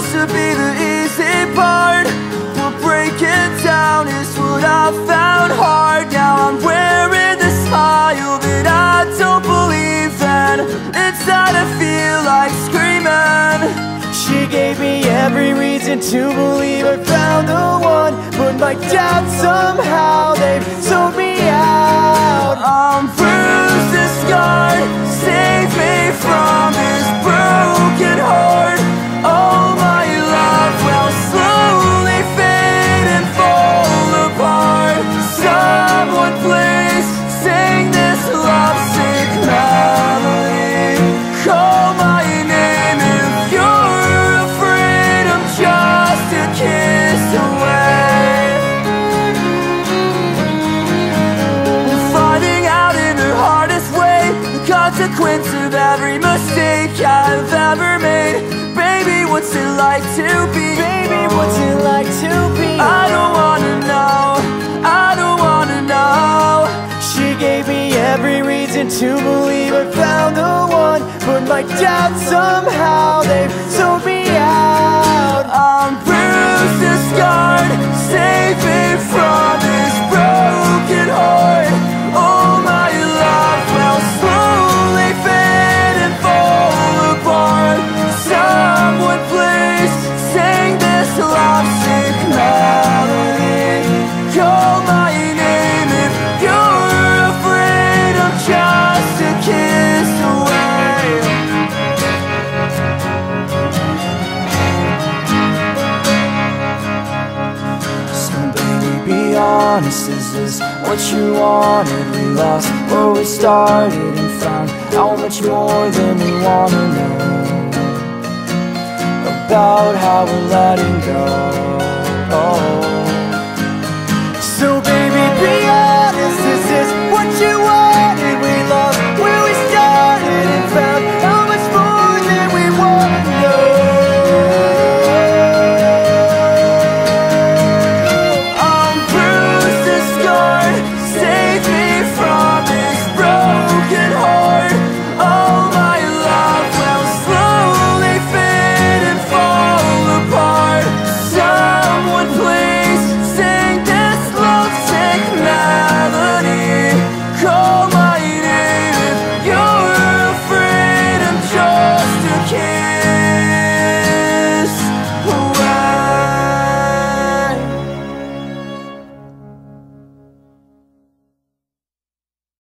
used to be the easy part, but breaking down is what I found hard. Now I'm wearing the smile that I don't believe in. Inside I feel like screaming. She gave me every reason to believe I found the one, but my doubts somehow they've sold me out. I'm bruised and scarred, save me from this broken heart. All my love will slowly fade and fall apart. Someone please sing this lovesick melody. Call my name if you're afraid. I'm just a kiss away. Finding out in the hardest way the consequence of every mistake I've ever made. Baby, what's it like to be? Baby, what's it like to be? I don't wanna know, I don't wanna know. She gave me every reason to believe I found the one, but my doubts somehow they've sold me out. I'm bruised and scarred, save me from this broken heart. All my love will slowly fade and fall apart. Someone please sing this lovesick melody. Call my name if you're afraid. I'm just a kiss away. So baby, be honest, is this what you wanted? We lost where we started and found how much more than we wanna know about how we're letting go. So baby,